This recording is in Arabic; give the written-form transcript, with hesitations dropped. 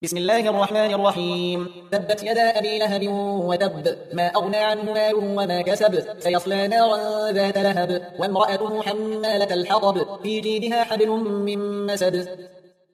بسم الله الرحمن الرحيم. تبت يدا أبي لهب وتب، ما أغنى عنه ماله وما كسب، سيصلى نارا ذات لهب، وامرأته حمالة الحطب، في جيدها حبل من مسد.